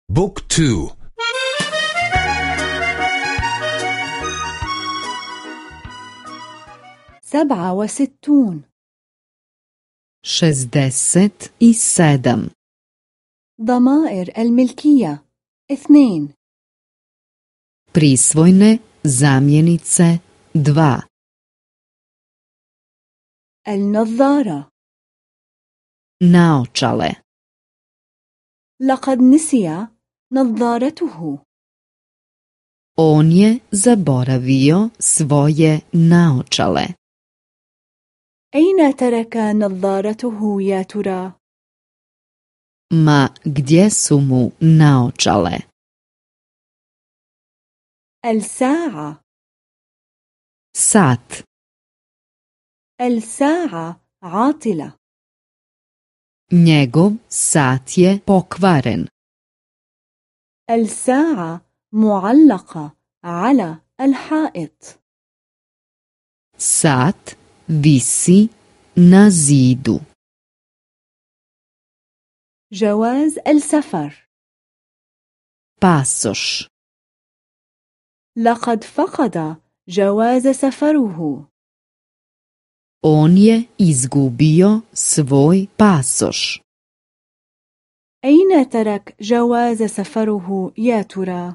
بوك تو 67 67 ضمائر الملكية 2 Prisvojne zamjenice 2 النظارة Naočale. لقد نسي نظارته. On je zaboravio svoje naočale. أين ترك نظارته يا ترى؟ Ma gdje su mu naočale? الساعة Sat. الساعة عاطلة. Njegov sat je pokvaren. الساعة معلقة على الحائط. Sat visi na zidu. جواز السفر. Pasoš. لقد فقد جواز سفره. On je izgubio svoj pasoš. أين ترك جواز سفره يا ترى؟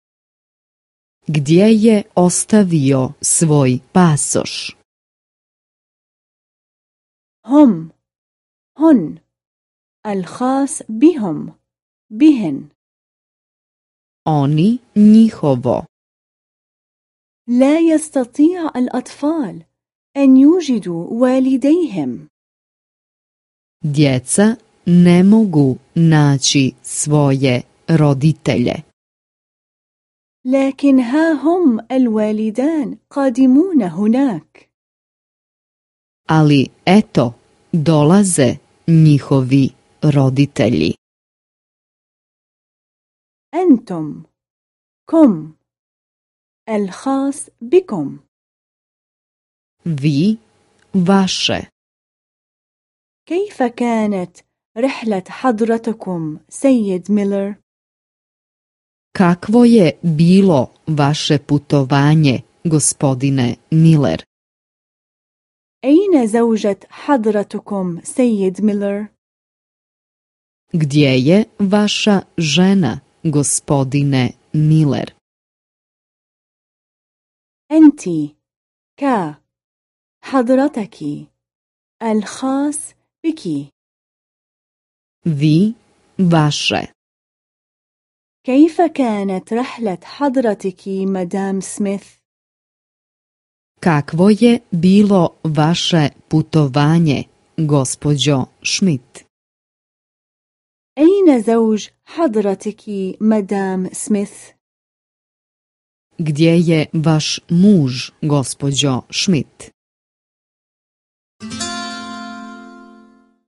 Gdje je ostavio svoj pasoš? هم هن الخاص بهم بهن. Oni, njihovo. لا يستطيع الأطفال أن يوجدوا والديهم. Djeca ne mogu naći svoje roditelje. لكن ها هم الوالدان قادمون هناك. Ali eto, dolaze njihovi roditelji. أنتم كم الخاص بكم. Vi, vaše. كيف كانت رحلة حضرتكم سيد ميلر؟ Kakvo je bilo vaše putovanje, gospodine Miller? أين زوجة حضرتكم سيد ميلر؟ Gdje je vaša žena, gospodine Miller? أنت حضرتك الخاص بك. Vi, vaše. كيف كانت رحلة حضرتك مدام سميث؟ Kakvo je bilo vaše putovanje, gospođo Schmidt? أين زوج حضرتك مدام سميث؟ Gdje je vaš muž, gospođo Schmidt?